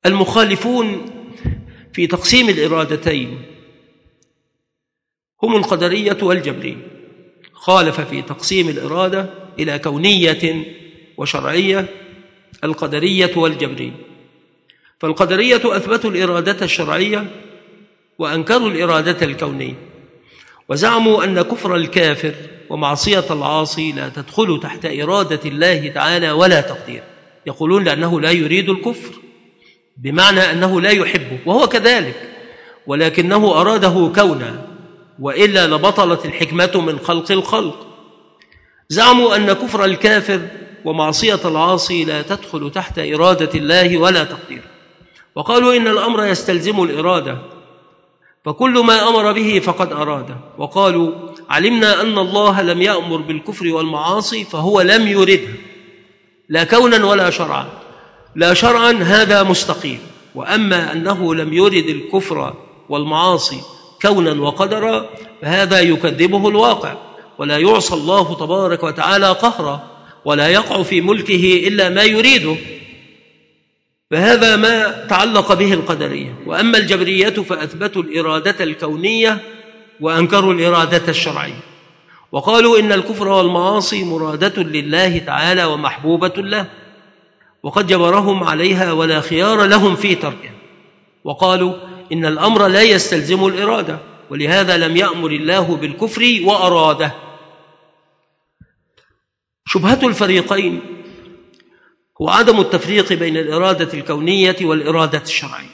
المخالفون في تقسيم الإرادتين هم القدرية والجبرية. خالف في تقسيم الإرادة إلى كونية وشرعية القدرية والجبرية. فالقدرية أثبتوا الإرادة الشرعية وأنكروا الإرادة الكونية، وزعموا أن كفر الكافر ومعصية العاصي لا تدخل تحت إرادة الله تعالى ولا تقدير. يقولون لأنه لا يريد الكفر، بمعنى أنه لا يحبه، وهو كذلك، ولكنه أراده كونا، وإلا لبطلت الحكمة من خلق الخلق. زعموا أن كفر الكافر ومعصية العاصي لا تدخل تحت إرادة الله ولا تقدير، وقالوا إن الأمر يستلزم الإرادة، فكل ما أمر به فقد أراده. وقالوا علمنا أن الله لم يأمر بالكفر والمعاصي فهو لم يرده، لا كونا ولا شرعا. لا شرعا هذا مستقيم، وأما أنه لم يرد الكفر والمعاصي كونا وقدرا فهذا يكذبه الواقع، ولا يعصى الله تبارك وتعالى قهرا، ولا يقع في ملكه إلا ما يريده. فهذا ما تعلق به القدرية. وأما الجبرية فأثبتوا الإرادة الكونية وأنكروا الإرادة الشرعية، وقالوا إن الكفر والمعاصي مرادة لله تعالى ومحبوبة له، وقد جبرهم عليها ولا خيار لهم في تركها. وقالوا إن الأمر لا يستلزم الإرادة، ولهذا لم يأمر الله بالكفر وأراده. شبهة الفريقين هو عدم التفريق بين الإرادة الكونية والإرادة الشرعية،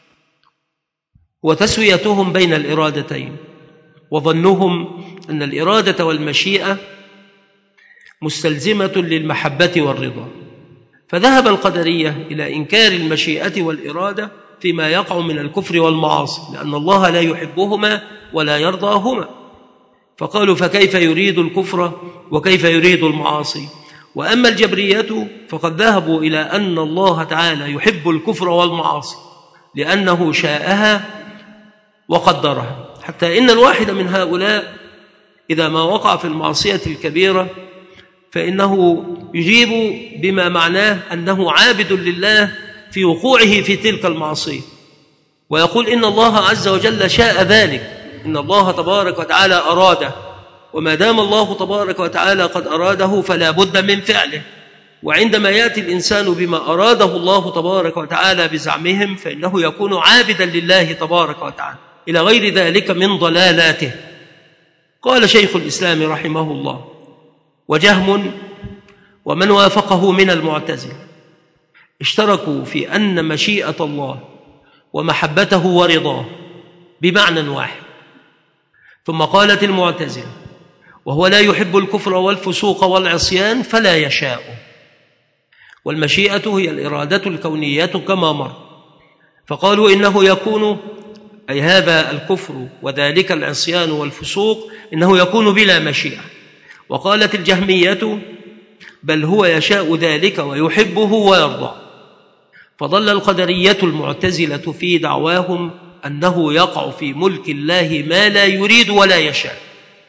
وتسويتهم بين الإرادتين، وظنهم أن الإرادة والمشيئة مستلزمة للمحبة والرضا. فذهب القدرية إلى إنكار المشيئة والإرادة فيما يقع من الكفر والمعاصي، لأن الله لا يحبهما ولا يرضاهما. فقالوا فكيف يريد الكفر وكيف يريد المعاصي؟ وأما الجبرية فقد ذهبوا إلى أن الله تعالى يحب الكفر والمعاصي لأنه شاءها وقدرها، حتى إن الواحد من هؤلاء إذا ما وقع في المعصية الكبيرة فإنه يجيب بما معناه أنه عابد لله في وقوعه في تلك المعصية، ويقول إن الله عز وجل شاء ذلك، إن الله تبارك وتعالى أراده، وما دام الله تبارك وتعالى قد أراده فلا بد من فعله. وعندما يأتي الإنسان بما أراده الله تبارك وتعالى بزعمهم فإنه يكون عابدا لله تبارك وتعالى، إلى غير ذلك من ضلالاته. قال شيخ الإسلام رحمه الله: وجهم ومن وافقه من المعتزلة اشتركوا في أن مشيئة الله ومحبته ورضاه بمعنى واحد. ثم قالت المعتزلة: وهو لا يحب الكفر والفسوق والعصيان فلا يشاء. والمشيئة هي الإرادة الكونية كما مر. فقالوا إنه يكون، أي هذا الكفر وذلك العصيان والفسوق، إنه يكون بلا مشيئة. وقالت الجهمية: بل هو يشاء ذلك ويحبه ويرضى. فضل القدرية المعتزلة في دعواهم أنه يقع في ملك الله ما لا يريد ولا يشاء،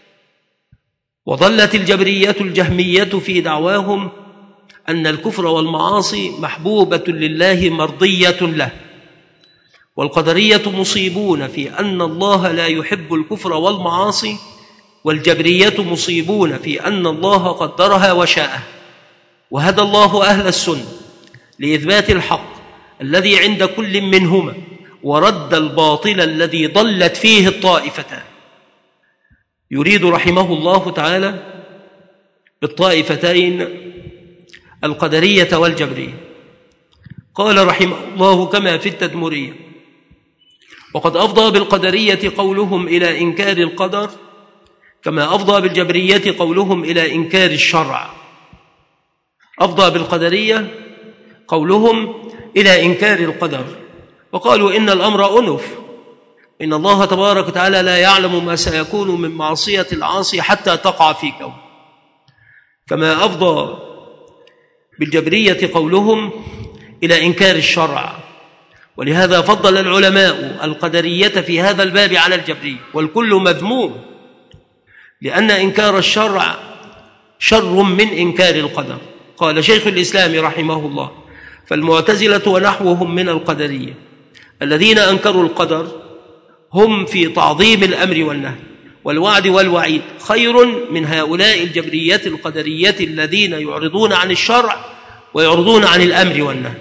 وظلت الجبرية الجهمية في دعواهم أن الكفر والمعاصي محبوبة لله مرضية له. والقدرية مصيبون في أن الله لا يحب الكفر والمعاصي، والجبرية مصيبون في أن الله قدرها وشاءها. وهدى الله أهل السنة لإثبات الحق الذي عند كل منهما، ورد الباطل الذي ضلت فيه الطائفتان. يريد رحمه الله تعالى بالطائفتين القدرية والجبرية. قال رحمه الله كما في التدمرية: وقد أفضى بالقدرية قولهم إلى إنكار القدر كما أفضى بالجبرية قولهم إلى إنكار الشرع. أفضى بالقدرية قولهم إلى إنكار القدر، وقالوا إن الأمر أنف، إن الله تبارك وتعالى لا يعلم ما سيكون من معصية العاصي حتى تقع في كون. كما أفضى بالجبرية قولهم إلى إنكار الشرع. ولهذا فضل العلماء القدرية في هذا الباب على الجبرية، والكل مذموم، لأن إنكار الشرع شر من إنكار القدر. قال شيخ الإسلام رحمه الله: فالمعتزلة ونحوهم من القدرية الذين أنكروا القدر هم في تعظيم الأمر والنهي والوعد والوعيد خير من هؤلاء الجبرية القدرية الذين يعرضون عن الشرع ويعرضون عن الأمر والنهي.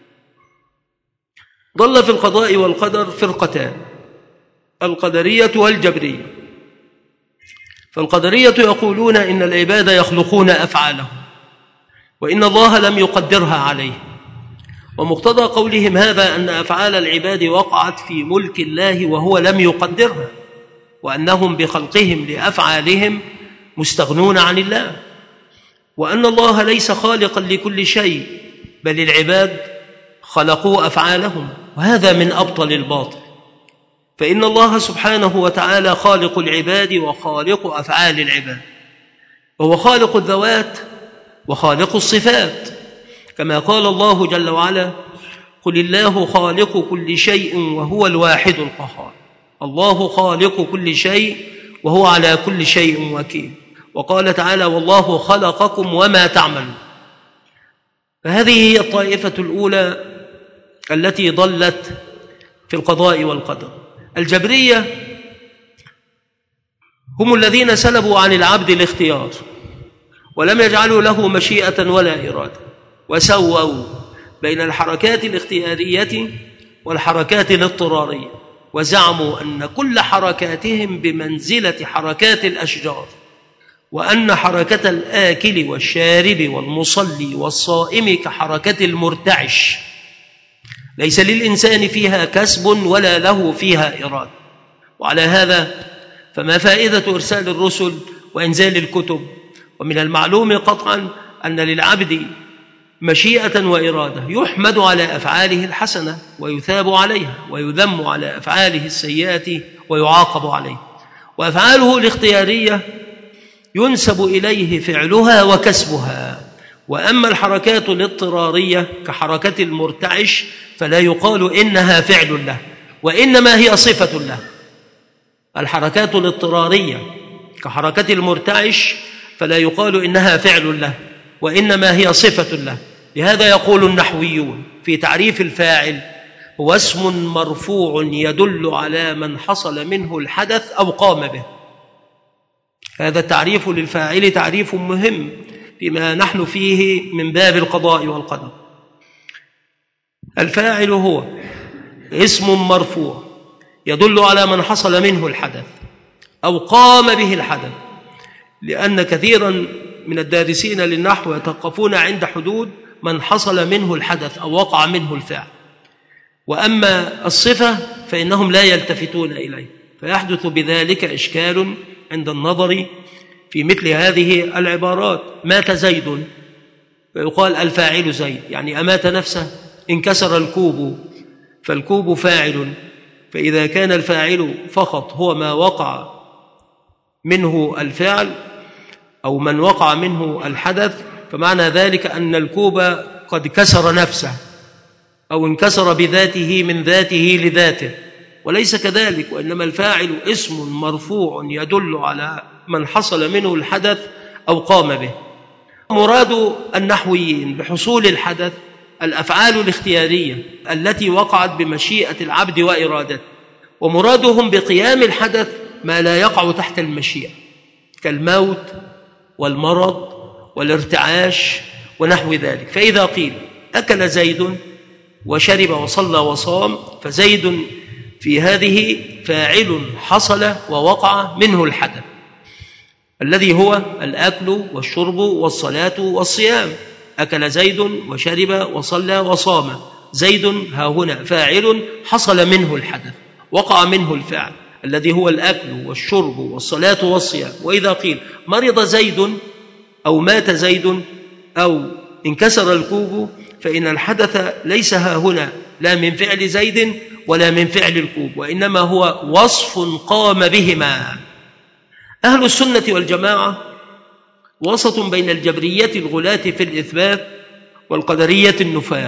ضل في القضاء والقدر فرقتان، القدرية والجبرية. فالقدرية يقولون إن العباد يخلقون أفعالهم وإن الله لم يقدرها عليه، ومقتضى قولهم هذا أن أفعال العباد وقعت في ملك الله وهو لم يقدرها، وأنهم بخلقهم لأفعالهم مستغنون عن الله، وأن الله ليس خالقا لكل شيء بل العباد خلقوا أفعالهم، وهذا من أبطل الباطل. فإن الله سبحانه وتعالى خالق العباد وخالق أفعال العباد، وهو خالق الذوات وخالق الصفات، كما قال الله جل وعلا: قل الله خالق كل شيء وهو الواحد القهار. الله خالق كل شيء وهو على كل شيء وكيل. وقال تعالى: والله خلقكم وما تعملون. فهذه هي الطائفة الأولى التي ضلت في القضاء والقدر. الجبرية هم الذين سلبوا عن العبد الاختيار ولم يجعلوا له مشيئة ولا إرادة، وسووا بين الحركات الاختيارية والحركات الاضطرارية، وزعموا أن كل حركاتهم بمنزلة حركات الأشجار، وأن حركة الآكل والشارب والمصلي والصائم كحركة المرتعش، ليس للإنسان فيها كسب ولا له فيها إرادة. وعلى هذا فما فائدة إرسال الرسل وإنزال الكتب؟ ومن المعلوم قطعا أن للعبد مشيئة وإرادة، يحمد على أفعاله الحسنة ويثاب عليها، ويذم على أفعاله السيئة ويعاقب عليها. وأفعاله الاختيارية ينسب إليه فعلها وكسبها، وأما الحركات الاضطرارية كحركة المرتعش فلا يقال إنها فعل له، وإنما هي صفة له. الحركات الاضطرارية كحركة المرتعش فلا يقال إنها فعل له، وإنما هي صفة له. لهذا يقول النحويون في تعريف الفاعل: هو اسم مرفوع يدل على من حصل منه الحدث أو قام به. هذا التعريف للفاعل تعريف مهم فيما نحن فيه من باب القضاء والقدر. الفاعل هو اسم مرفوع يدل على من حصل منه الحدث أو قام به الحدث، لأن كثيرا من الدارسين للنحو يتوقفون عند حدود من حصل منه الحدث أو وقع منه الفعل، وأما الصفة فإنهم لا يلتفتون إليه، فيحدث بذلك إشكال عند النظر في مثل هذه العبارات. مات زيد فيقال الفاعل زيد، يعني أمات نفسه. انكسر الكوب فالكوب فاعل، فإذا كان الفاعل فقط هو ما وقع منه الفعل أو من وقع منه الحدث، فمعنى ذلك أن الكوب قد كسر نفسه أو انكسر بذاته من ذاته لذاته، وليس كذلك، وإنما الفاعل اسم مرفوع يدل على من حصل منه الحدث أو قام به. مراد النحويين بحصول الحدث الأفعال الاختيارية التي وقعت بمشيئة العبد وإرادته، ومرادهم بقيام الحدث ما لا يقع تحت المشيئة كالموت والمرض والارتعاش ونحو ذلك. فإذا قيل أكل زيد وشرب وصلى وصام، فزيد في هذه فاعل حصل ووقع منه الحدث الذي هو الأكل والشرب والصلاة والصيام. أكل زيد وشرب وصلى وصام، زيد ها هنا فاعل حصل منه الحدث، وقع منه الفعل الذي هو الأكل والشرب والصلاة والصيام. وإذا قيل مرض زيد أو مات زيد أو انكسر الكوب، فإن الحدث ليس ها هنا لا من فعل زيد ولا من فعل الكوب، وإنما هو وصف قام بهما. أهل السنة والجماعة وسط بين الجبرية الغلاة في الإثبات والقدرية النفاة،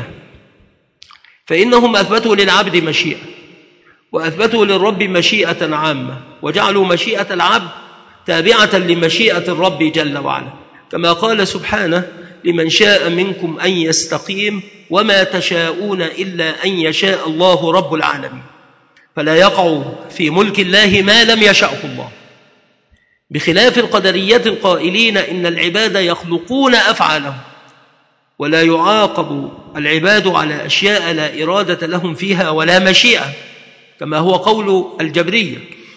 فإنهم أثبتوا للعبد مشيئة وأثبتوا للرب مشيئة عامة، وجعلوا مشيئة العبد تابعة لمشيئة الرب جل وعلا، كما قال سبحانه: لمن شاء منكم أن يستقيم وما تشاءون إلا أن يشاء الله رب العالمين. فلا يقع في ملك الله ما لم يشأه الله، بخلاف القدرية القائلين إن العباد يخلقون أفعالهم ولا يعاقب العباد على أشياء لا إرادة لهم فيها ولا مشيئة، كما هو قول الجبرية.